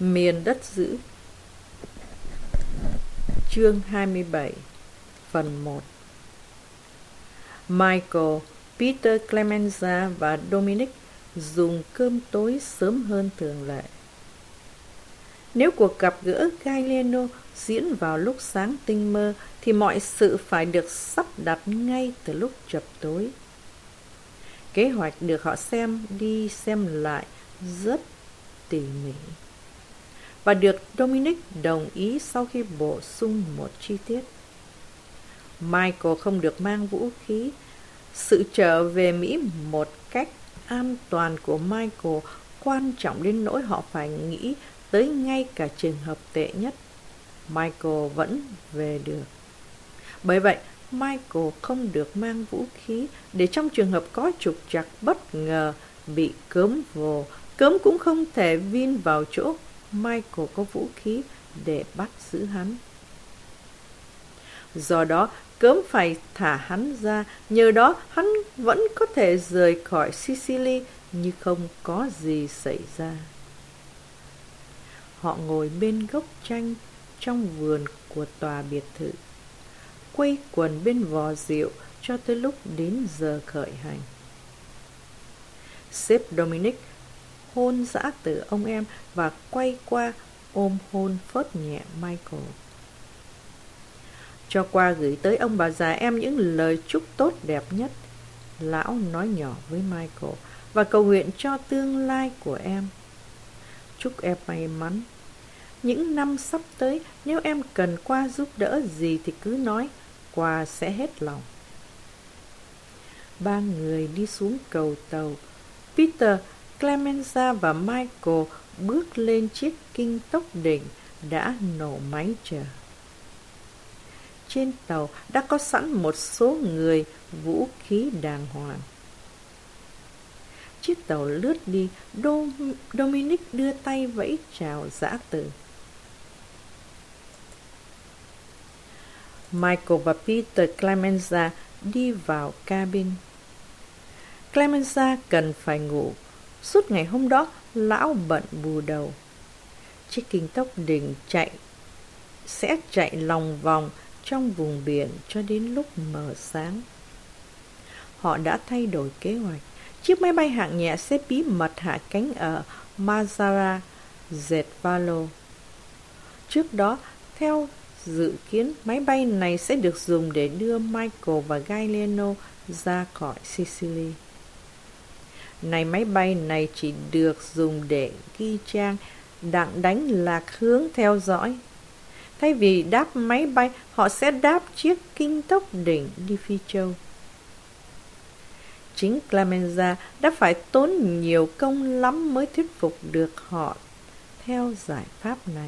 Miền đất giữ. Chương 27. Phần 1. Michael, Peter, Clemenza và Dominic dùng cơm tối sớm hơn thường lệ. Nếu cuộc gặp gỡ Gallieno diễn vào lúc sáng tinh mơ thì mọi sự phải được sắp đặt ngay từ lúc chập tối. Kế hoạch được họ xem đi xem lại rất tỉ mỉ và được Dominic đồng ý sau khi bổ sung một chi tiết. Michael không được mang vũ khí. Sự trở về Mỹ một cách an toàn của Michael quan trọng đến nỗi họ phải nghĩ tới ngay cả trường hợp tệ nhất. Michael vẫn về được. Bởi vậy, Michael không được mang vũ khí để trong trường hợp có trục trặc bất ngờ bị cớm vồ. Cớm cũng không thể vin vào chỗ Michael có vũ khí để bắt giữ hắn. Do đó, cớm phải thả hắn ra, nhờ đó hắn vẫn có thể rời khỏi Sicily như không có gì xảy ra. Họ ngồi bên gốc chanh trong vườn của tòa biệt thự, quây quần bên vò rượu cho tới lúc đến giờ khởi hành. Sếp Dominic hôn dã từ ông em và quay qua ôm hôn phớt nhẹ Michael. Cho qua gửi tới ông bà già em những lời chúc tốt đẹp nhất, lão nói nhỏ với Michael, và cầu nguyện cho tương lai của em. Chúc em may mắn. Những năm sắp tới, nếu em cần qua giúp đỡ gì thì cứ nói, qua sẽ hết lòng. Ba người đi xuống cầu tàu. Peter, Clemenza và Michael bước lên chiếc kinh tốc đỉnh đã nổ máy chờ. Trên tàu đã có sẵn một số người, vũ khí đàng hoàng. Chiếc tàu lướt đi, Dominic đưa tay vẫy chào dã từ. Michael và Peter Clemenza đi vào cabin. Clemenza cần phải ngủ. Suốt ngày hôm đó, lão bận bù đầu. Chiếc kinh tốc đỉnh sẽ chạy lòng vòng trong vùng biển cho đến lúc mờ sáng. Họ đã thay đổi kế hoạch. Chiếc máy bay hạng nhẹ sẽ bí mật hạ cánh ở Mazara del Vallo. Trước đó, theo dự kiến, máy bay này sẽ được dùng để đưa Michael và Gallieno ra khỏi Sicily. Này, máy bay này chỉ được dùng để ghi trang, đặng đánh lạc hướng theo dõi. Thay vì đáp máy bay, họ sẽ đáp chiếc kinh tốc đỉnh đi Phi Châu. Chính Clemenza đã phải tốn nhiều công lắm mới thuyết phục được họ theo giải pháp này.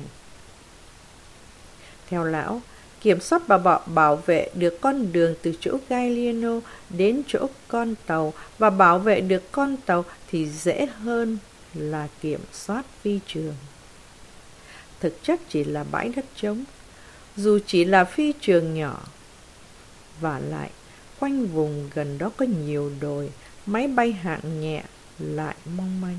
Theo lão, kiểm soát và bảo vệ được con đường từ chỗ Gallieno đến chỗ con tàu và bảo vệ được con tàu thì dễ hơn là kiểm soát phi trường. Thực chất chỉ là bãi đất trống, dù chỉ là phi trường nhỏ. Vả lại, quanh vùng gần đó có nhiều đồi, máy bay hạng nhẹ lại mong manh.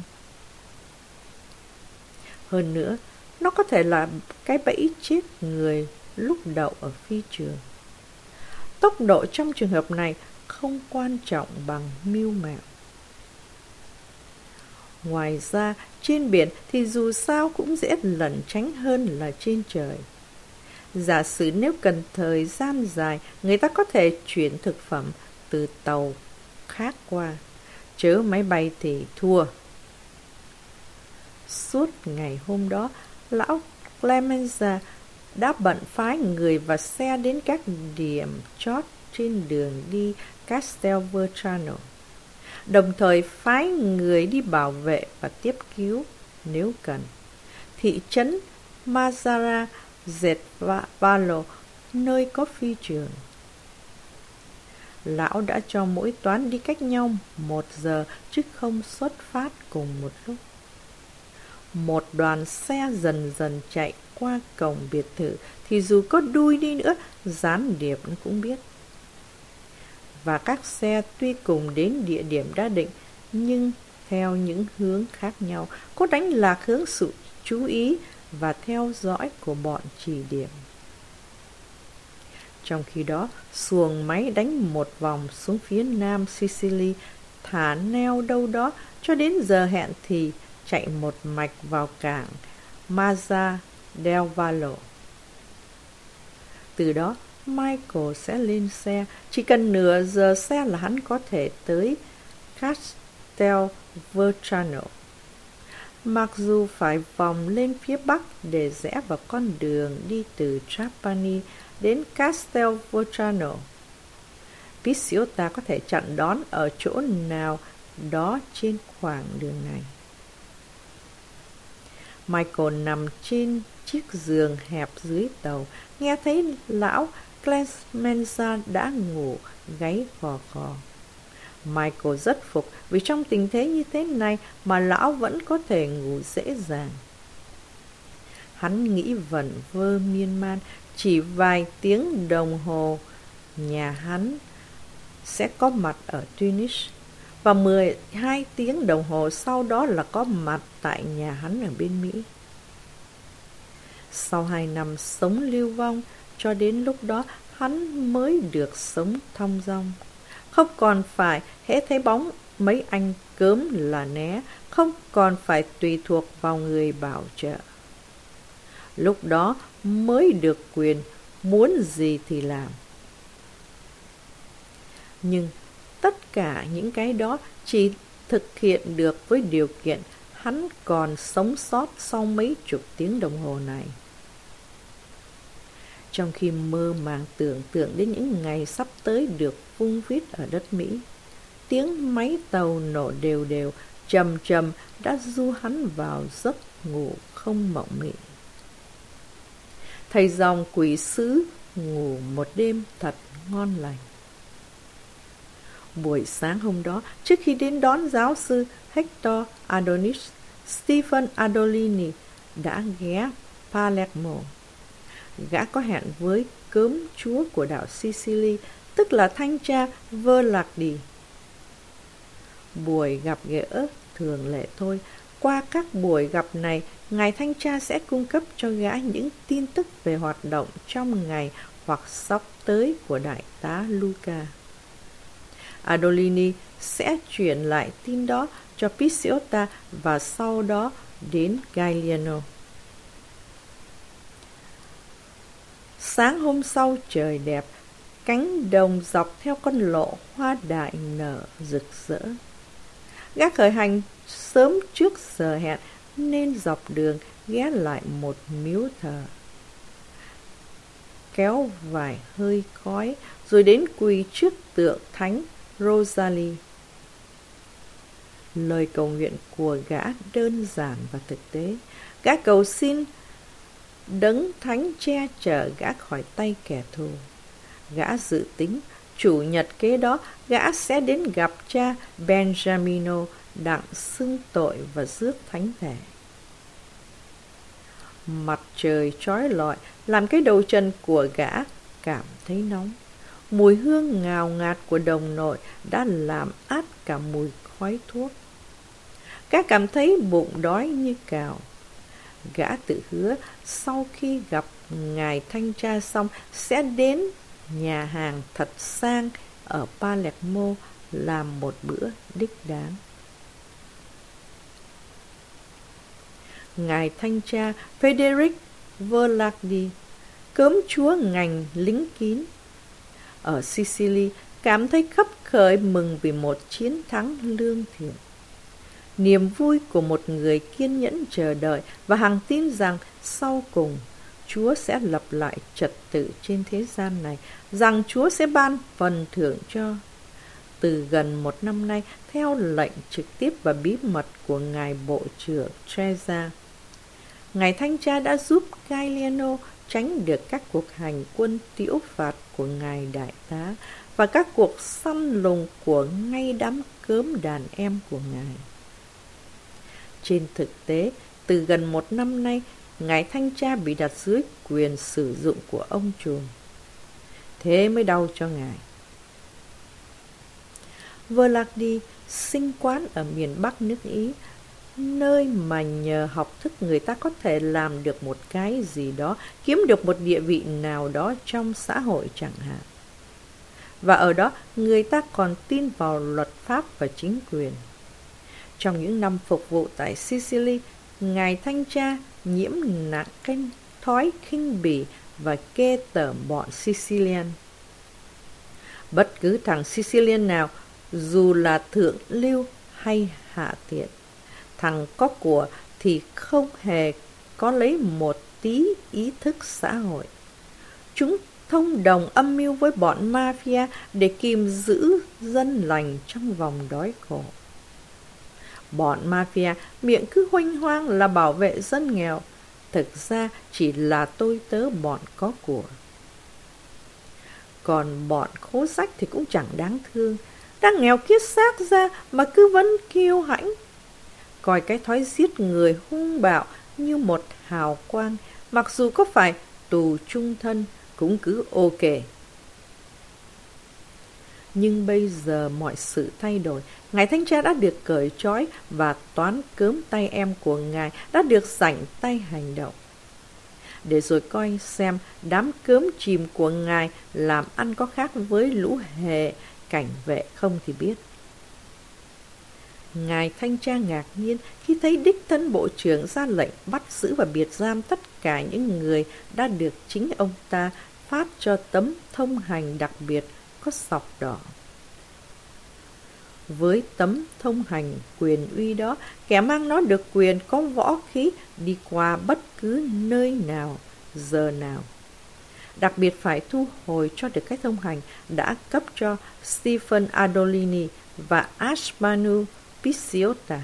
Hơn nữa, nó có thể là cái bẫy chết người lúc đậu ở phi trường. Tốc độ trong trường hợp này không quan trọng bằng mưu mẹo. Ngoài ra, trên biển thì dù sao cũng dễ lẩn tránh hơn là trên trời. Giả sử nếu cần thời gian dài, người ta có thể chuyển thực phẩm từ tàu khác qua, chớ máy bay thì thua. Suốt ngày hôm đó, lão Clemenza đã bận phái người và xe đến các điểm chót trên đường đi Castelvetrano, đồng thời phái người đi bảo vệ và tiếp cứu nếu cần. Thị trấn Mazara del Vallo, nơi có phi trường. Lão đã cho mỗi toán đi cách nhau 1 giờ chứ không xuất phát cùng một lúc. Một đoàn xe dần dần chạy qua cổng biệt thự thì dù có đuôi đi nữa, gián điệp cũng biết. Và các xe tuy cùng đến địa điểm đã định nhưng theo những hướng khác nhau, có đánh lạc hướng chú ý và theo dõi của bọn chỉ điểm. Trong khi đó, xuồng máy đánh một vòng xuống phía nam Sicily, thả neo đâu đó cho đến giờ hẹn thì chạy một mạch vào cảng Mazza del Vallo. Từ đó, Michael sẽ lên xe, chỉ cần nửa giờ xe là hắn có thể tới Castelvetrano. Mặc dù phải vòng lên phía bắc để rẽ vào con đường đi từ Trapani đến Castelvetrano, Picciota có thể chặn đón ở chỗ nào đó trên khoảng đường này. Michael nằm trên chiếc giường hẹp dưới tàu, nghe thấy lão Clemenza đã ngủ, gáy gò gò. Michael rất phục vì trong tình thế như thế này mà lão vẫn có thể ngủ dễ dàng. Hắn nghĩ vẩn vơ miên man, chỉ vài tiếng đồng hồ nhà hắn sẽ có mặt ở Tunis, và 12 tiếng đồng hồ sau đó là có mặt tại nhà hắn ở bên Mỹ. Sau 2 năm sống lưu vong, cho đến lúc đó hắn mới được sống thong dong. Không còn phải hễ thấy bóng mấy anh cớm là né, không còn phải tùy thuộc vào người bảo trợ. Lúc đó mới được quyền muốn gì thì làm. Nhưng tất cả những cái đó chỉ thực hiện được với điều kiện hắn còn sống sót sau mấy chục tiếng đồng hồ này. Trong khi mơ màng tưởng tượng đến những ngày sắp tới được vung vít ở đất Mỹ, tiếng máy tàu nổ đều đều, trầm trầm đã du hắn vào giấc ngủ không mộng mị. Thầy dòng quỷ sứ ngủ một đêm thật ngon lành. Buổi sáng hôm đó, trước khi đến đón giáo sư Hector Adonis, Stephen Adolini đã ghé Palermo. Gã có hẹn với cớm chúa của đảo Sicily, tức là thanh tra Verlagdi. Buổi gặp gỡ thường lệ thôi. Qua các buổi gặp này, ngài thanh tra sẽ cung cấp cho gã những tin tức về hoạt động trong ngày hoặc sắp tới của đại tá Luca. Adolini sẽ chuyển lại tin đó cho Picciota và sau đó đến Gagliano. Sáng hôm sau trời đẹp, cánh đồng dọc theo con lộ hoa đại nở rực rỡ. Gã khởi hành sớm trước giờ hẹn nên dọc đường ghé lại một miếu thờ, kéo vài hơi khói rồi đến quỳ trước tượng thánh Rosalie. Lời cầu nguyện của gã đơn giản và thực tế. Gã cầu xin đấng thánh che chở gã khỏi tay kẻ thù. Gã dự tính chủ nhật kế đó gã sẽ đến gặp cha Benjamino đặng xưng tội và rước thánh thể. Mặt trời chói lọi làm cái đầu chân của gã cảm thấy nóng. Mùi hương ngào ngạt của đồng nội đã làm át cả mùi khói thuốc. Gã cảm thấy bụng đói như cào. Gã tự hứa sau khi gặp ngài thanh tra xong sẽ đến nhà hàng thật sang ở Palermo làm một bữa đích đáng. Ngài thanh tra Frederick Verlagdi, cớm chúa ngành lính kín ở Sicily, cảm thấy khấp khởi mừng vì một chiến thắng lương thiện. Niềm vui của một người kiên nhẫn chờ đợi và hằng tin rằng sau cùng Chúa sẽ lập lại trật tự trên thế gian này, rằng Chúa sẽ ban phần thưởng cho. Từ gần 1 năm nay, theo lệnh trực tiếp và bí mật của ngài bộ trưởng Treza, ngài thanh tra đã giúp Gagliano tránh được các cuộc hành quân tiễu phạt của ngài đại tá và các cuộc săn lùng của ngay đám cớm đàn em của ngài. Trên thực tế, từ gần 1 năm nay, ngài thanh tra bị đặt dưới quyền sử dụng của ông trùm. Thế mới đau cho ngài. Verlagdi sinh quán ở miền Bắc nước Ý. nơi mà nhờ học thức người ta có thể làm được một cái gì đó, kiếm được một địa vị nào đó trong xã hội chẳng hạn. Và ở đó người ta còn tin vào luật pháp và chính quyền. Trong những năm phục vụ tại Sicily, ngài thanh tra nhiễm nặng cái thói khinh bỉ và ghê tởm bọn Sicilian. Bất cứ thằng Sicilian nào, dù là thượng lưu hay hạ tiện, thằng có của thì không hề có lấy một tí ý thức xã hội. Chúng thông đồng âm mưu với bọn mafia để kìm giữ dân lành trong vòng đói khổ. Bọn mafia miệng cứ huênh hoang là bảo vệ dân nghèo, thực ra chỉ là tôi tớ bọn có của. Còn bọn khố rách thì cũng chẳng đáng thương, đang nghèo kiết xác ra mà cứ vẫn kiêu hãnh, coi cái thói giết người hung bạo như một hào quang, mặc dù có phải tù chung thân cũng cứ ok. Nhưng bây giờ mọi sự thay đổi. Ngài thanh tra đã được cởi trói và toán cớm tay em của ngài đã được rảnh tay hành động. Để rồi coi xem đám cớm chìm của ngài làm ăn có khác với lũ hề cảnh vệ không thì biết. Ngài thanh tra ngạc nhiên khi thấy đích thân bộ trưởng ra lệnh bắt giữ và biệt giam tất cả những người đã được chính ông ta phát cho tấm thông hành đặc biệt có sọc đỏ. Với tấm thông hành quyền uy đó, kẻ mang nó được quyền có võ khí đi qua bất cứ nơi nào, giờ nào. Đặc biệt phải thu hồi cho được cái thông hành đã cấp cho Stephen Adolini và Ashmanu Picciota.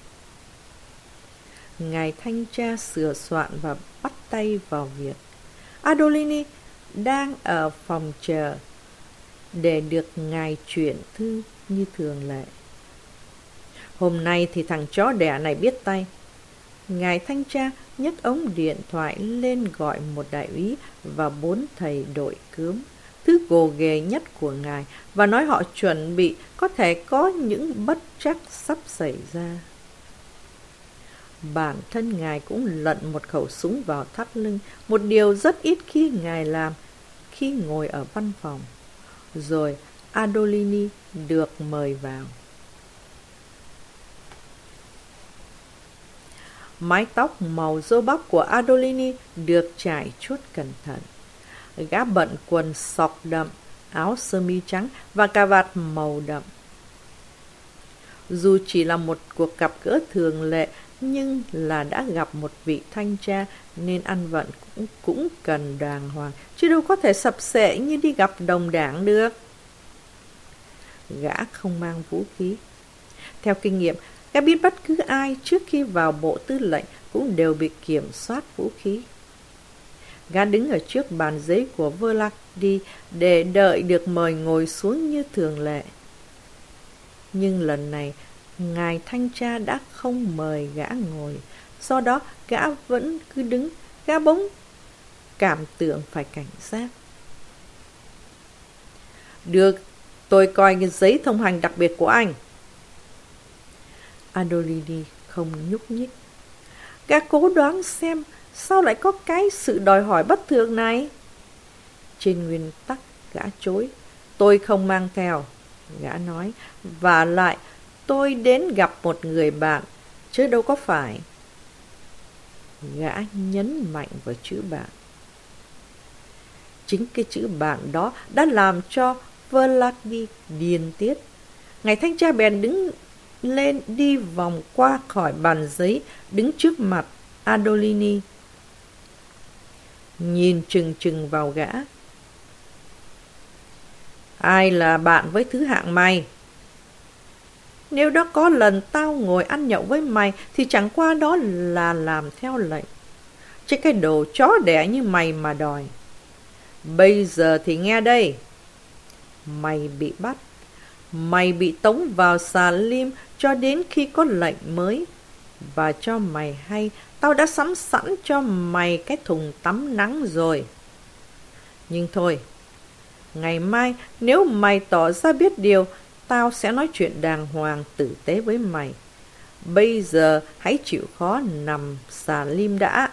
Ngài thanh tra sửa soạn và bắt tay vào việc. Adolini đang ở phòng chờ để được ngài chuyển thư như thường lệ. Hôm nay thì thằng chó đẻ này biết tay. Ngài thanh tra nhấc ống điện thoại lên gọi một đại úy và 4 thầy đội cướm, thứ gồ ghề nhất của ngài, và nói họ chuẩn bị có thể có những bất trắc sắp xảy ra. Bản thân ngài cũng lận một khẩu súng vào thắt lưng, một điều rất ít khi ngài làm khi ngồi ở văn phòng. Rồi Adolini được mời vào. Mái tóc màu râu bắp của Adolini được trải chuốt cẩn thận. Gã bận quần sọc đậm, áo sơ mi trắng và cà vạt màu đậm. Dù chỉ là một cuộc gặp gỡ thường lệ, nhưng là đã gặp một vị thanh tra nên ăn vận cũng cần đàng hoàng, chứ đâu có thể sập sệ như đi gặp đồng đảng được. Gã không mang vũ khí. Theo kinh nghiệm, gã biết bất cứ ai trước khi vào bộ tư lệnh cũng đều bị kiểm soát vũ khí. Gã đứng ở trước bàn giấy của Verlacdi để đợi được mời ngồi xuống như thường lệ. Nhưng lần này, ngài thanh tra đã không mời gã ngồi, do đó gã vẫn cứ đứng. Gã bỗng cảm tưởng phải cảnh giác. Được, tôi coi cái giấy thông hành đặc biệt của anh. Adolini không nhúc nhích. Gã cố đoán xem sao lại có cái sự đòi hỏi bất thường này. Trên nguyên tắc gã chối. Tôi không mang theo, gã nói. Và lại tôi đến gặp một người bạn, chứ đâu có phải. Gã nhấn mạnh vào chữ bạn. Chính cái chữ bạn đó đã làm cho Verlacdi điên tiết. Ngài thanh tra bèn đứng lên đi vòng qua khỏi bàn giấy, đứng trước mặt Adolini, nhìn chừng chừng vào gã. Ai là bạn với thứ hạng mày? Nếu đó có lần tao ngồi ăn nhậu với mày thì chẳng qua đó là làm theo lệnh. Chứ cái đồ chó đẻ như mày mà đòi. Bây giờ thì nghe đây. Mày bị bắt. Mày bị tống vào xà lim cho đến khi có lệnh mới. Và cho mày hay, tao đã sắm sẵn cho mày cái thùng tắm nắng rồi. Nhưng thôi, ngày mai nếu mày tỏ ra biết điều, tao sẽ nói chuyện đàng hoàng tử tế với mày. Bây giờ hãy chịu khó nằm xà lim đã.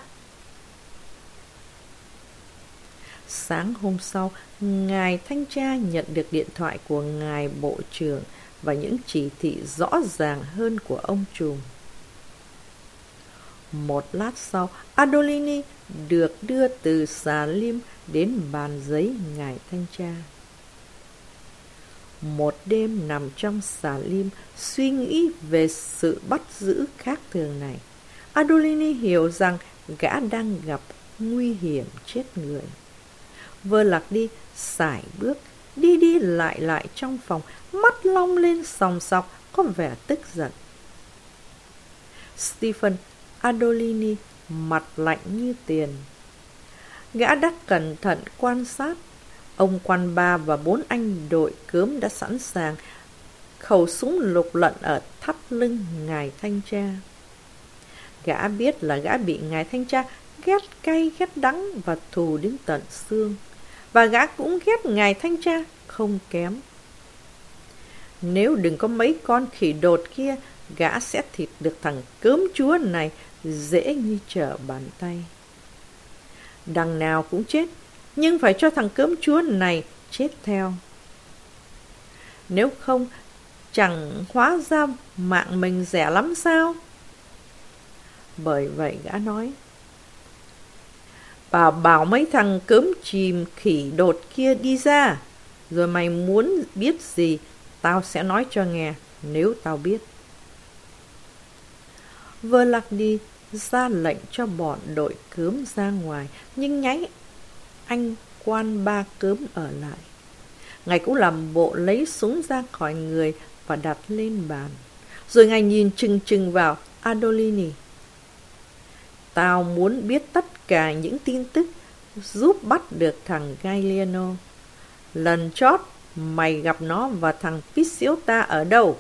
Sáng hôm sau, ngài thanh tra nhận được điện thoại của ngài bộ trưởng và những chỉ thị rõ ràng hơn của ông trùm. Một lát sau, Adolini được đưa từ xà lim đến bàn giấy ngài thanh tra. Một đêm nằm trong xà lim, suy nghĩ về sự bắt giữ khác thường này, Adolini hiểu rằng gã đang gặp nguy hiểm chết người. Vơ lạc đi, sải bước, đi đi lại trong phòng, mắt long lên sòng sọc, có vẻ tức giận. Stephen Adolini mặt lạnh như tiền. Gã đã cẩn thận quan sát. Ông quan ba và 4 anh đội cớm đã sẵn sàng, khẩu súng lục lận ở thắt lưng ngài thanh tra. Gã biết là gã bị ngài thanh tra ghét cay ghét đắng và thù đến tận xương, và gã cũng ghét ngài thanh tra không kém. Nếu đừng có mấy con khỉ đột kia, gã sẽ thịt được thằng cớm chúa này dễ như trở bàn tay. Đằng nào cũng chết, nhưng phải cho thằng cớm chúa này chết theo. Nếu không, chẳng hóa ra mạng mình rẻ lắm sao? Bởi vậy gã nói, bảo mấy thằng cớm chìm khỉ đột kia đi ra, rồi mày muốn biết gì, tao sẽ nói cho nghe, nếu tao biết. Vơ lạc đi ra lệnh cho bọn đội cớm ra ngoài, nhưng nháy anh quan ba cớm ở lại. Ngài cũng làm bộ lấy súng ra khỏi người và đặt lên bàn. Rồi ngài nhìn chừng vào Adolini. Tao muốn biết tất cả những tin tức giúp bắt được thằng Gagliano. Lần chót mày gặp nó và thằng Pisciota ở đâu?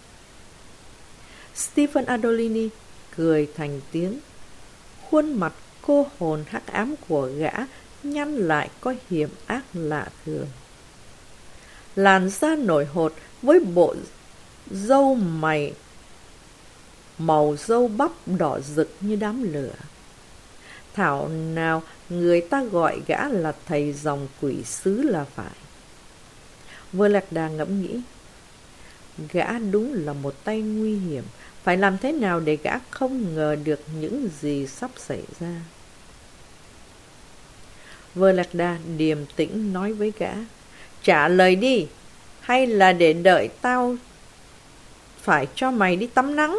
Stephen Adolini cười thành tiếng. Khuôn mặt cô hồn hắc ám của gã nhăn lại có hiểm ác lạ thường. Làn da nổi hột với bộ râu mày màu râu bắp đỏ rực như đám lửa. Thảo nào người ta gọi gã là thầy dòng quỷ sứ là phải. Vơ lạc đà ngẫm nghĩ, gã đúng là một tay nguy hiểm, phải làm thế nào để gã không ngờ được những gì sắp xảy ra. Vơ lạc đà điềm tĩnh nói với gã, trả lời đi, hay là để đợi tao phải cho mày đi tắm nắng?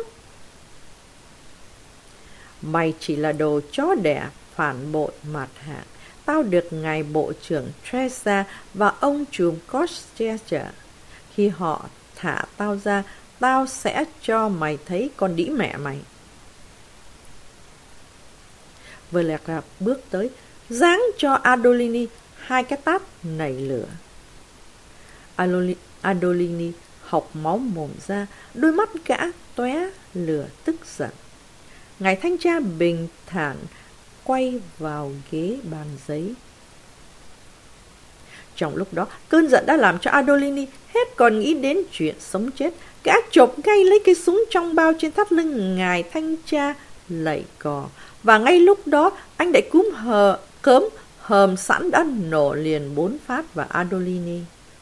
Mày chỉ là đồ chó đẻ, phản bội mạt hạng. Tao được ngài bộ trưởng Tresa và ông trùm Koschecha. Khi họ thả tao ra, tao sẽ cho mày thấy con đĩ mẹ mày. Vừa lạc rạp bước tới, giáng cho Adolini 2 cái tát nảy lửa. Adolini hộc máu mồm ra, đôi mắt gã tóe lửa tức giận. Ngài thanh tra bình thản quay vào ghế bàn giấy. Trong lúc đó, cơn giận đã làm cho Adolini hết còn nghĩ đến chuyện sống chết. Gã chộp ngay lấy cái súng trong bao trên thắt lưng ngài thanh tra lạy cò. Và ngay lúc đó, anh đại cúm cớm hờm sẵn đã nổ liền 4 phát vào Adolini.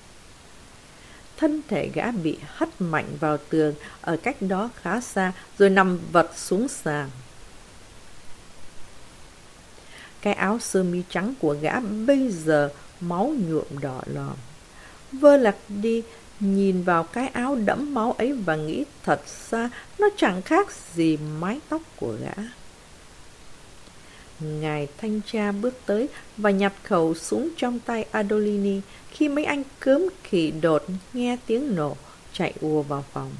Thân thể gã bị hất mạnh vào tường ở cách đó khá xa, rồi nằm vật xuống sàn. Cái áo sơ mi trắng của gã bây giờ máu nhuộm đỏ lòm. Vơ lạc đi nhìn vào cái áo đẫm máu ấy và nghĩ thật ra nó chẳng khác gì mái tóc của gã. Ngài thanh tra bước tới và nhặt khẩu súng trong tay Adolini khi mấy anh cớm khỉ đột nghe tiếng nổ chạy ùa vào phòng.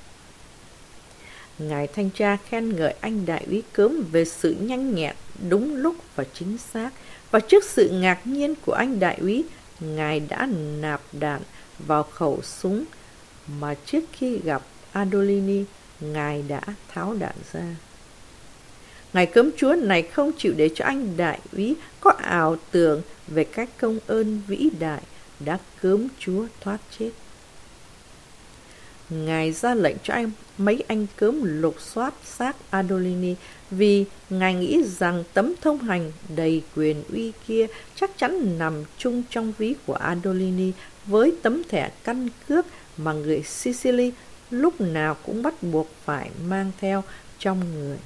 Ngài thanh tra khen ngợi anh đại úy cớm về sự nhanh nhẹn, đúng lúc và chính xác. Và trước sự ngạc nhiên của anh đại úy, ngài đã nạp đạn vào khẩu súng mà trước khi gặp Adolini, ngài đã tháo đạn ra. Ngài cớm chúa này không chịu để cho anh đại úy có ảo tưởng về cái công ơn vĩ đại đã cớm chúa thoát chết. Ngài ra lệnh cho mấy anh cớm lục soát xác Adolini vì Ngài nghĩ rằng tấm thông hành đầy quyền uy kia chắc chắn nằm chung trong ví của Adolini với tấm thẻ căn cước mà người Sicily lúc nào cũng bắt buộc phải mang theo trong người.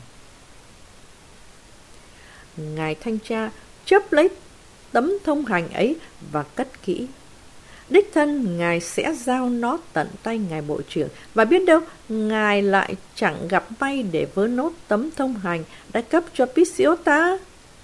Ngài thanh tra chớp lấy tấm thông hành ấy và cất kỹ. Đích thân Ngài sẽ giao nó tận tay Ngài Bộ trưởng, và biết đâu Ngài lại chẳng gặp may để vớ nốt tấm thông hành đã cấp cho Picciota.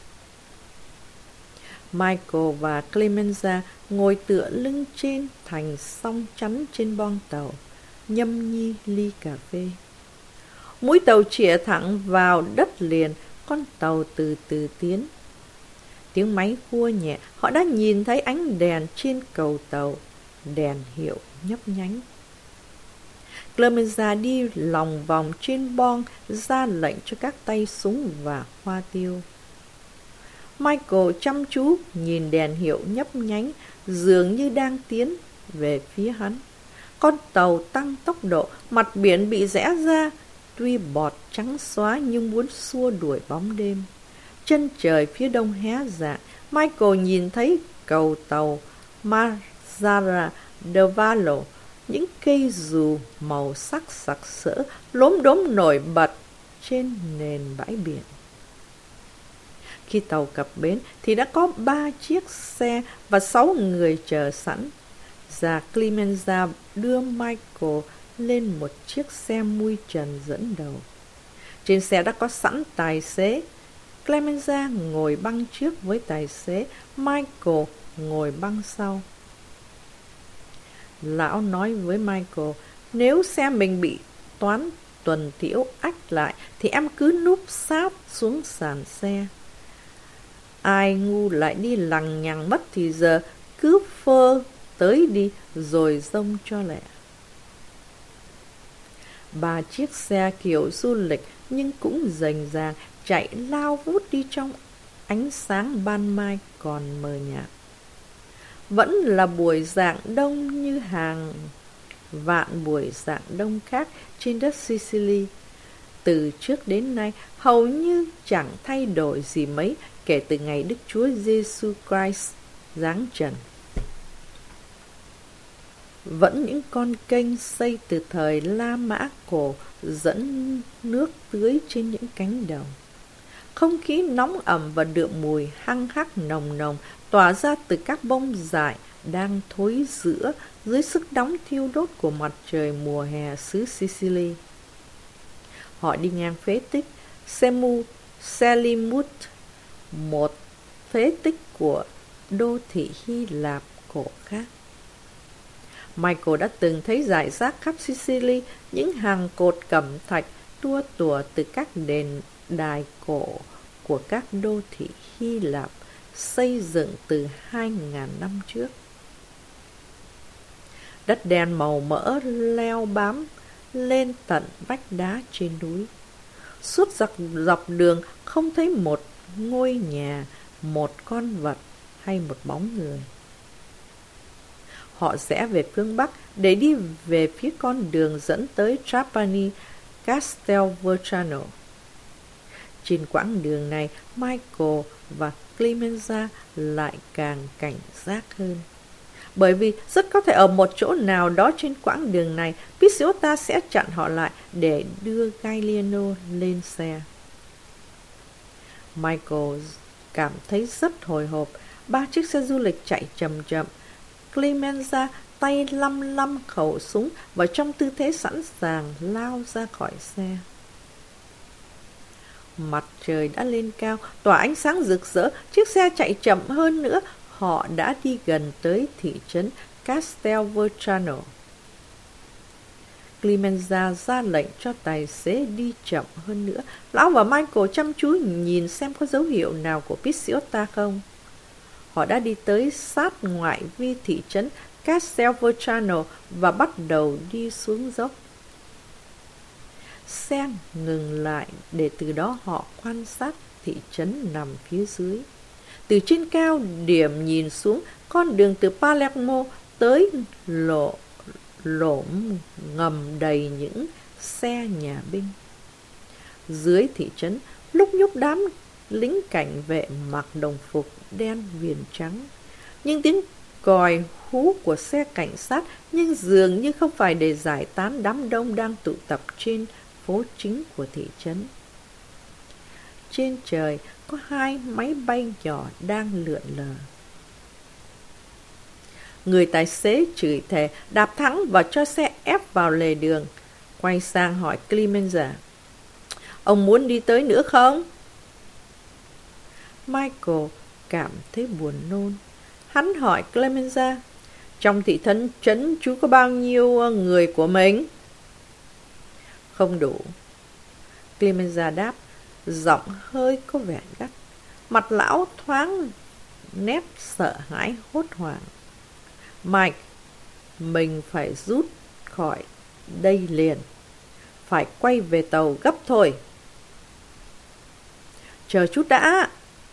Michael và Clemenza ngồi tựa lưng trên thành song chắn trên boong tàu, nhâm nhi ly cà phê. Mũi tàu chĩa thẳng vào đất liền, con tàu từ từ tiến. Tiếng máy khua nhẹ, họ đã nhìn thấy ánh đèn trên cầu tàu, đèn hiệu nhấp nhánh. Clemenza đi lòng vòng trên boong, ra lệnh cho các tay súng và hoa tiêu. Michael chăm chú nhìn đèn hiệu nhấp nhánh, dường như đang tiến về phía hắn. Con tàu tăng tốc độ, mặt biển bị rẽ ra, tuy bọt trắng xóa nhưng muốn xua đuổi bóng đêm. Chân trời phía đông hé rạng, Michael nhìn thấy cầu tàu Mazzara del Vallo, những cây dù màu sắc sặc sỡ lốm đốm nổi bật trên nền bãi biển. Khi tàu cập bến thì đã có 3 chiếc xe và 6 người chờ sẵn. Già Clemenza đưa Michael lên một chiếc xe mui trần dẫn đầu. Trên xe đã có sẵn tài xế. Clemenza ngồi băng trước với tài xế, Michael ngồi băng sau. Lão nói với Michael, nếu xe mình bị toán tuần tiễu ách lại thì em cứ núp sát xuống sàn xe. Ai ngu lại đi lằng nhằng mất thì giờ, cứ phơ tới đi rồi dông cho lẹ. 3 chiếc xe kiểu du lịch nhưng cũng rành ràng chạy lao vút đi trong ánh sáng ban mai còn mờ nhạt. Vẫn là buổi rạng đông như hàng vạn buổi rạng đông khác trên đất Sicily. Từ trước đến nay hầu như chẳng thay đổi gì mấy kể từ ngày Đức Chúa Giêsu Christ giáng trần. Vẫn những con kênh xây từ thời La Mã cổ dẫn nước tưới trên những cánh đồng. Không khí nóng ẩm và đượm mùi hăng hắc nồng nồng tỏa ra từ các bông dại đang thối rữa dưới sức nóng thiêu đốt của mặt trời mùa hè xứ Sicily. Họ đi ngang phế tích Selimut, một phế tích của đô thị Hy Lạp cổ khác. Michael đã từng thấy rải rác khắp Sicily những hàng cột cẩm thạch tua tủa từ các đền đài cổ của các đô thị Hy Lạp xây dựng từ 2.000 năm trước. Đất đen màu mỡ leo bám lên tận vách đá trên núi. Suốt dọc đường không thấy một ngôi nhà, một con vật hay một bóng người. Họ rẽ về phương Bắc để đi về phía con đường dẫn tới Trapani, Castelvetrano. Trên quãng đường này, Michael và Clemenza lại càng cảnh giác hơn. Bởi vì rất có thể ở một chỗ nào đó trên quãng đường này, Picciota sẽ chặn họ lại để đưa Gallieno lên xe. Michael cảm thấy rất hồi hộp. 3 chiếc xe du lịch chạy chậm chậm. Clemenza tay lăm lăm khẩu súng và trong tư thế sẵn sàng lao ra khỏi xe. Mặt trời đã lên cao, tỏa ánh sáng rực rỡ. Chiếc xe chạy chậm hơn nữa. Họ đã đi gần tới thị trấn Castelvetrano. Clemenza ra lệnh cho tài xế đi chậm hơn nữa. Lão và Michael chăm chú nhìn xem có dấu hiệu nào của Picciota không. Họ đã đi tới sát ngoại vi thị trấn Castelvetrano và bắt đầu đi xuống dốc. Xe ngừng lại để từ đó họ quan sát thị trấn nằm phía dưới. Từ trên cao điểm nhìn xuống, con đường từ Palermo tới lỗ ngầm đầy những xe nhà binh. Dưới thị trấn, lúc nhúc đám lính cảnh vệ mặc đồng phục đen viền trắng. Nhưng tiếng còi hú của xe cảnh sát nhưng dường như không phải để giải tán đám đông đang tụ tập trên phố chính của thị trấn. Trên trời có 2 máy bay nhỏ đang lượn lờ. Người tài xế chửi thề, đạp thắng và cho xe ép vào lề đường. Quay sang hỏi Clemenza: "Ông muốn đi tới nữa không?" Michael cảm thấy buồn nôn. Hắn hỏi Clemenza: "Trong thị trấn chú có bao nhiêu người của mình?" "Không đủ." Clemenza đáp, giọng hơi có vẻ gắt. Mặt lão thoáng nét sợ hãi hốt hoảng. "Mike, mình phải rút khỏi đây liền. Phải quay về tàu gấp thôi." "Chờ chút đã."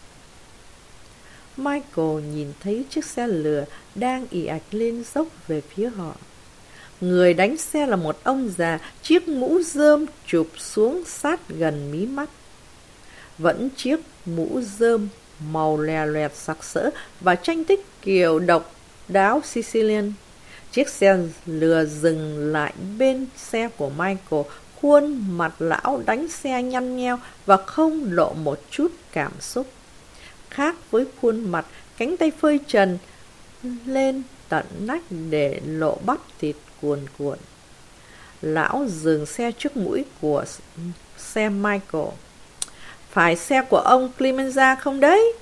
Michael nhìn thấy chiếc xe lửa đang ì ạch lên dốc về phía họ. Người đánh xe là một ông già, chiếc mũ rơm chụp xuống sát gần mí mắt. Vẫn chiếc mũ rơm màu lè loẹt sặc sỡ và tranh tích kiểu độc đáo Sicilian. Chiếc xe lừa dừng lại bên xe của Michael. Khuôn mặt lão đánh xe nhăn nheo và không lộ một chút cảm xúc. Khác với khuôn mặt cánh tay phơi trần lên tận nách để lộ bắp thịt cuồn cuộn. Lão dừng xe trước mũi của xe Michael. "Phải xe của ông Clemenza không đấy?"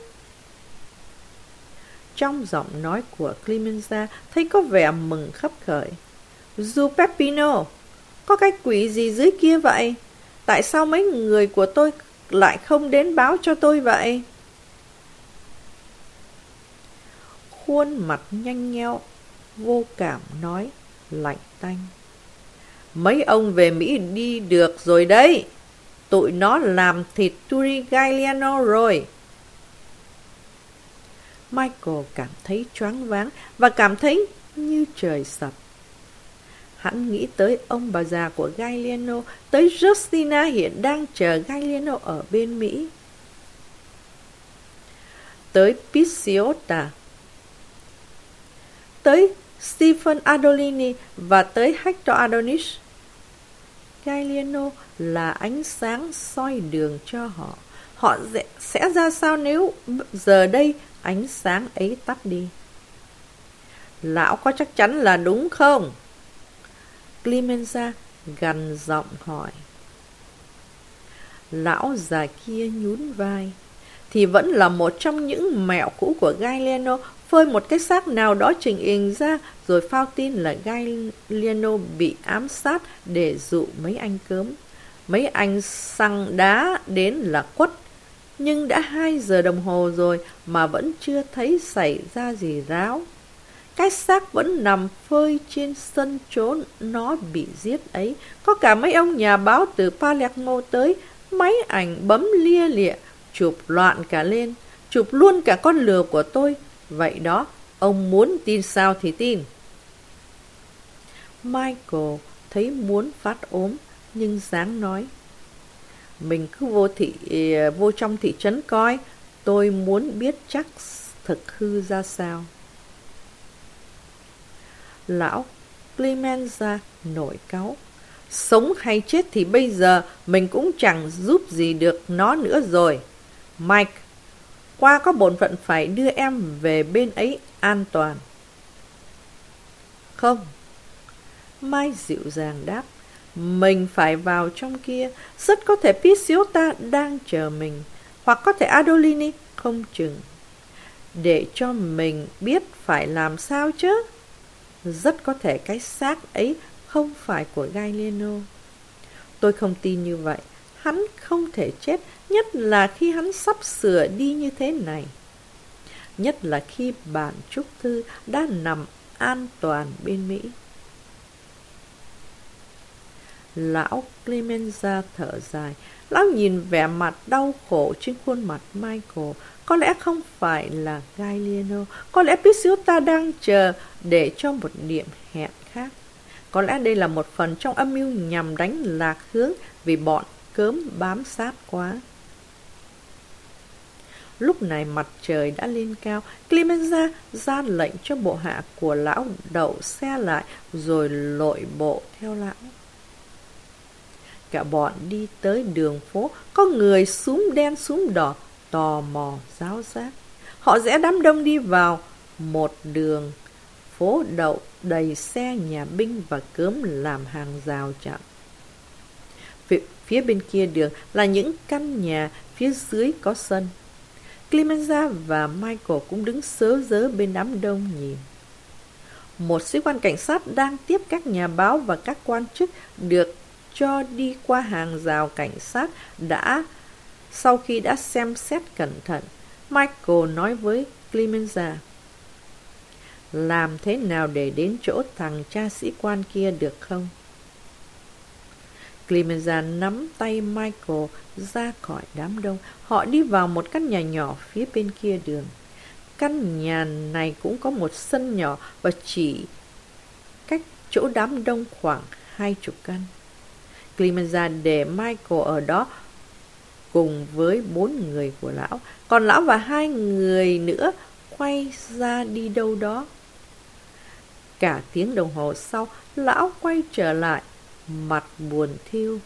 Trong giọng nói của Clemenza thấy có vẻ mừng khấp khởi. "Giù Peppino, có cái quỷ gì dưới kia vậy? Tại sao mấy người của tôi lại không đến báo cho tôi vậy?" Khuôn mặt nhanh nheo, vô cảm nói, lạnh tanh: "Mấy ông về Mỹ đi được rồi đấy. Tụi nó làm thịt Turi Gagliano rồi." Michael cảm thấy choáng váng và cảm thấy như trời sập. Hắn nghĩ tới ông bà già của Gagliano, tới Justina hiện đang chờ Gagliano ở bên Mỹ, tới Picciota, tới Stephen Adolini và tới Hector Adonis. Gagliano là ánh sáng soi đường cho họ. Họ sẽ ra sao nếu giờ đây ánh sáng ấy tắt đi? "Lão có chắc chắn là đúng không?" Clemenza gằn giọng hỏi. Lão già kia nhún vai. Thì vẫn là một trong những mẹo cũ của Gagliano, phơi một cái xác nào đó trình hình ra rồi phao tin là Gagliano bị ám sát để dụ mấy anh cớm. Mấy anh xăng đá đến là quất. Nhưng đã 2 giờ đồng hồ rồi mà vẫn chưa thấy xảy ra gì ráo. Cái xác vẫn nằm phơi trên sân chỗ nó bị giết ấy. Có cả mấy ông nhà báo từ Palermo tới, máy ảnh bấm lia lịa, chụp loạn cả lên, chụp luôn cả con lừa của tôi. Vậy đó, ông muốn tin sao thì tin. Michael thấy muốn phát ốm, nhưng dáng nói: "Mình cứ vô trong thị trấn coi, tôi muốn biết chắc thực hư ra sao." Lão Clemenza nổi cáu: "Sống hay chết thì bây giờ mình cũng chẳng giúp gì được nó nữa rồi. Mike, qua có bổn phận phải đưa em về bên ấy an toàn." "Không." Mai dịu dàng đáp, "Mình phải vào trong kia. Rất có thể Picciota đang chờ mình, hoặc có thể Adolini, không chừng. Để cho mình biết phải làm sao chứ. Rất có thể cái xác ấy không phải của Gagliano. Tôi không tin như vậy. Hắn không thể chết, nhất là khi hắn sắp sửa đi như thế này. Nhất là khi bản chúc thư đã nằm an toàn bên Mỹ." Lão Clemenza thở dài. Lão nhìn vẻ mặt đau khổ trên khuôn mặt Michael. Có lẽ không phải là Gagliano. Có lẽ Picciota đang chờ để cho một điểm hẹn khác. Có lẽ đây là một phần trong âm mưu nhằm đánh lạc hướng vì bọn cớm bám sát quá. Lúc này mặt trời đã lên cao, Clemenza ra lệnh cho bộ hạ của lão đậu xe lại rồi lội bộ theo lão. Cả bọn đi tới đường phố, có người súm đen súm đỏ, tò mò ráo rác. Họ rẽ đám đông đi vào một đường phố đậu đầy xe nhà binh và cớm làm hàng rào chặn. Phía bên kia đường là những căn nhà, phía dưới có sân. Clemenza và Michael cũng đứng sớ rớ bên đám đông nhìn. Một sĩ quan cảnh sát đang tiếp các nhà báo và các quan chức được cho đi qua hàng rào cảnh sát sau khi đã xem xét cẩn thận. Michael nói với Clemenza: làm thế nào để đến chỗ thằng cha sĩ quan kia được không? Clemenza nắm tay Michael ra khỏi đám đông. Họ đi vào một căn nhà nhỏ phía bên kia đường. Căn nhà này cũng có một sân nhỏ và chỉ cách chỗ đám đông khoảng 20 căn. Clemenza để Michael ở đó cùng với 4 người của lão. Còn lão và 2 người nữa quay ra đi đâu đó. Cả tiếng đồng hồ sau, lão quay trở lại, mặt buồn thiu.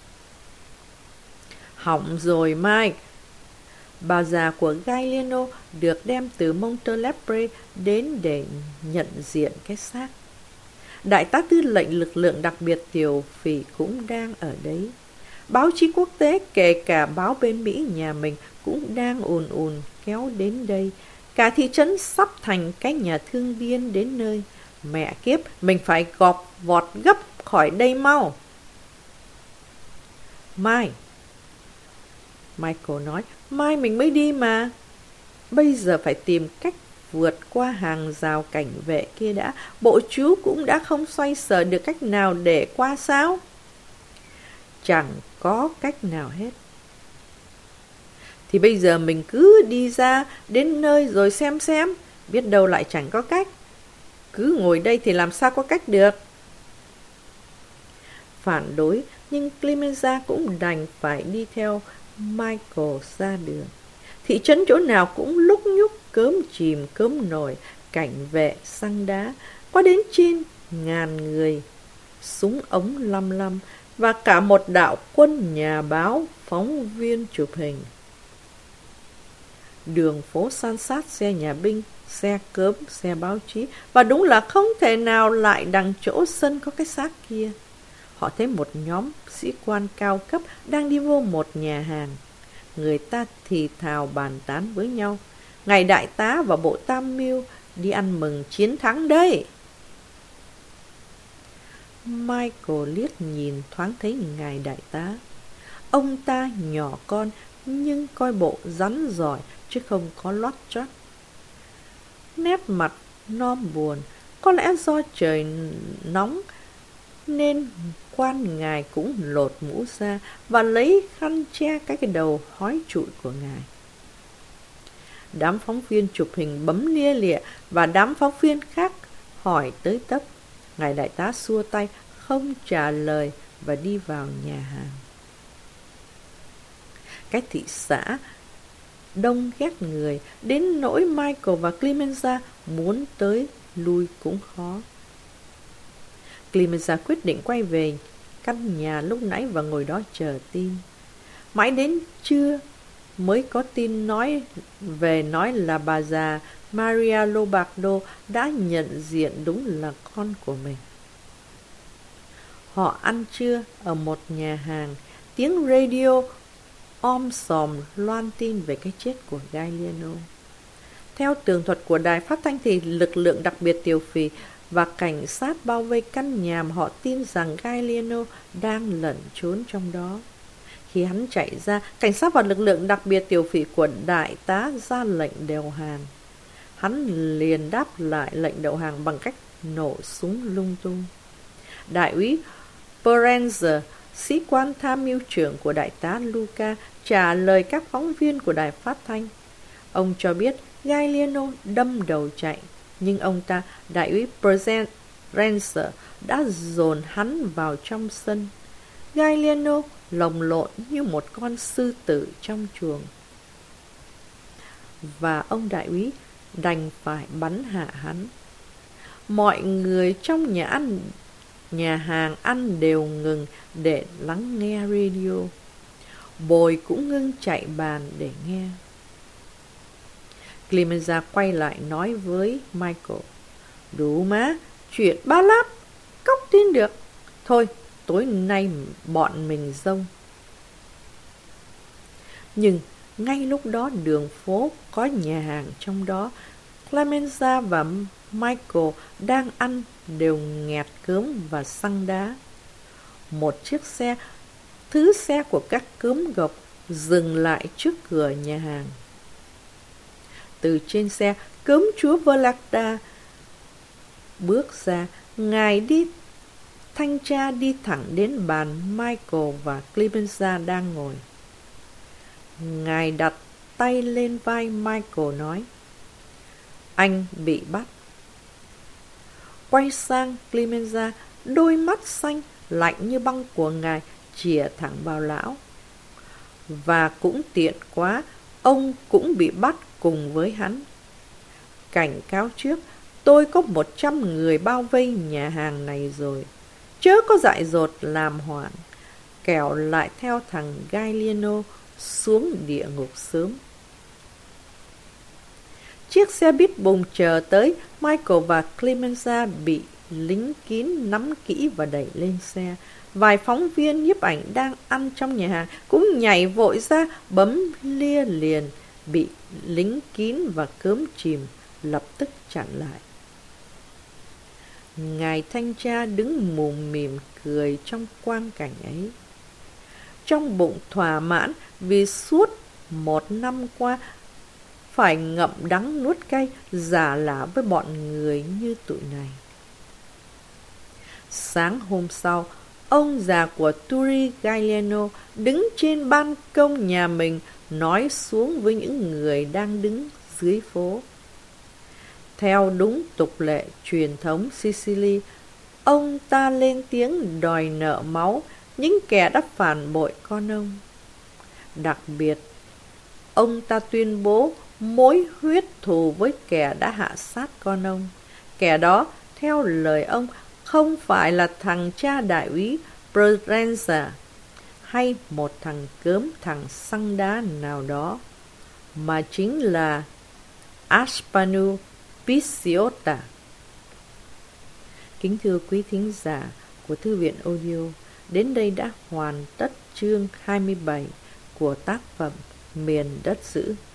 Hỏng rồi Mike. Bà già của Galliano được đem từ Montelepre đến để nhận diện cái xác. Đại tá tư lệnh lực lượng đặc biệt tiểu phỉ cũng đang ở đấy. Báo chí quốc tế, kể cả báo bên Mỹ nhà mình, cũng đang ùn ùn kéo đến đây. Cả thị trấn sắp thành cái nhà thương viên đến nơi. Mẹ kiếp, mình phải gọt vọt gấp khỏi đây mau. Mai, Michael nói, mai mình mới đi mà. Bây giờ phải tìm cách vượt qua hàng rào cảnh vệ kia đã. Bộ chú cũng đã không xoay sở được cách nào để qua sao? Chẳng có cách nào hết. Thì bây giờ mình cứ đi ra đến nơi rồi xem. Biết đâu lại chẳng có cách. Cứ ngồi đây thì làm sao có cách được. Phản đối, nhưng Clemenza cũng đành phải đi theo Michael ra đường. Thị trấn chỗ nào cũng lúc nhúc, cớm chìm cớm nổi, cảnh vệ xăng đá. Có đến trên 1000 người, súng ống lăm và cả một đạo quân nhà báo, phóng viên chụp hình. Đường phố san sát xe nhà binh, xe cớm, xe báo chí, và đúng là không thể nào lại đằng chỗ sân có cái xác kia. Họ thấy một nhóm sĩ quan cao cấp đang đi vô một nhà hàng. Người ta thì thào bàn tán với nhau. Ngài đại tá và bộ tham mưu đi ăn mừng chiến thắng đấy. Michael liếc nhìn thoáng thấy ngài đại tá. Ông ta nhỏ con nhưng coi bộ rắn giỏi chứ không có lót chót. Nét mặt non buồn, có lẽ do trời nóng nên quan ngài cũng lột mũ ra và lấy khăn che cái đầu hói trụi của ngài. Đám phóng viên chụp hình bấm lia lịa và đám phóng viên khác hỏi tới tấp. Ngài đại tá xua tay không trả lời và đi vào nhà hàng. Cái thị xã đông ghét người đến nỗi Michael và Clemenza muốn tới lui cũng khó. Clemenza quyết định quay về căn nhà lúc nãy và ngồi đó chờ tin. Mãi đến trưa mới có tin nói là bà già Maria Lobardo đã nhận diện đúng là con của mình. Họ ăn trưa ở một nhà hàng. Tiếng radio om sòm loan tin về cái chết của Galliano. Theo tường thuật của đài phát thanh thì lực lượng đặc biệt tiểu phỉ và cảnh sát bao vây căn nhà mà họ tin rằng Galliano đang lẩn trốn trong đó. Khi hắn chạy ra, cảnh sát và lực lượng đặc biệt tiểu phỉ của đại tá ra lệnh đầu hàng. Hắn liền đáp lại lệnh đầu hàng bằng cách nổ súng lung tung. Đại úy Perenza, sĩ quan tham mưu trưởng của đại tá Luca, trả lời các phóng viên của đài phát thanh. Ông cho biết Galliano đâm đầu chạy, nhưng ông ta, đại úy Perenza, đã dồn hắn vào trong sân. Galliano lồng lộn như một con sư tử trong chuồng. Và ông đại úy đành phải bắn hạ hắn. Mọi người trong nhà hàng ăn đều ngừng để lắng nghe radio. Bồi cũng ngưng chạy bàn để nghe. Clemenza quay lại nói với Michael: đủ má, chuyện ba láp, cóc tin được. Thôi, tối nay bọn mình dông. Nhưng ngay lúc đó đường phố có nhà hàng trong đó. Clemenza và Michael đang ăn đều nghẹt cớm và xăng đá. Một chiếc xe, thứ xe của các cớm gộc, dừng lại trước cửa nhà hàng. Từ trên xe, cớm chúa Vlada bước ra. Ngài đi thanh tra đi thẳng đến bàn Michael và Clemenza đang ngồi. Ngài đặt tay lên vai Michael nói: anh bị bắt. Quay sang Clemenza, đôi mắt xanh lạnh như băng của ngài chìa thẳng vào lão. Và cũng tiện quá, ông cũng bị bắt cùng với hắn. Cảnh cáo trước, tôi có 100 người bao vây nhà hàng này rồi. Chớ có dại dột làm hoảng, kẻo lại theo thằng Galliano xuống địa ngục sớm. Chiếc xe buýt bùng chờ tới. Michael và Clemenza bị lính kín nắm kỹ và đẩy lên xe. Vài phóng viên nhiếp ảnh đang ăn trong nhà hàng cũng nhảy vội ra bấm lia liền, bị lính kín và cớm chìm lập tức chặn lại. Ngài thanh tra đứng mùm mỉm cười trong quang cảnh ấy. Trong bụng thỏa mãn vì suốt 1 năm qua phải ngậm đắng nuốt cay giả lả với bọn người như tụi này. Sáng hôm sau, ông già của Turi Galliano đứng trên ban công nhà mình nói xuống với những người đang đứng dưới phố. Theo đúng tục lệ truyền thống Sicily, ông ta lên tiếng đòi nợ máu những kẻ đã phản bội con ông. Đặc biệt, ông ta tuyên bố mối huyết thù với kẻ đã hạ sát con ông. Kẻ đó, theo lời ông, không phải là thằng cha đại úy Provenza hay một thằng cớm thằng xăng đá nào đó, mà chính là Aspano Picciota. Kính thưa quý thính giả của Thư viện Audio, đến đây đã hoàn tất chương 27 của tác phẩm Miền Đất Dữ.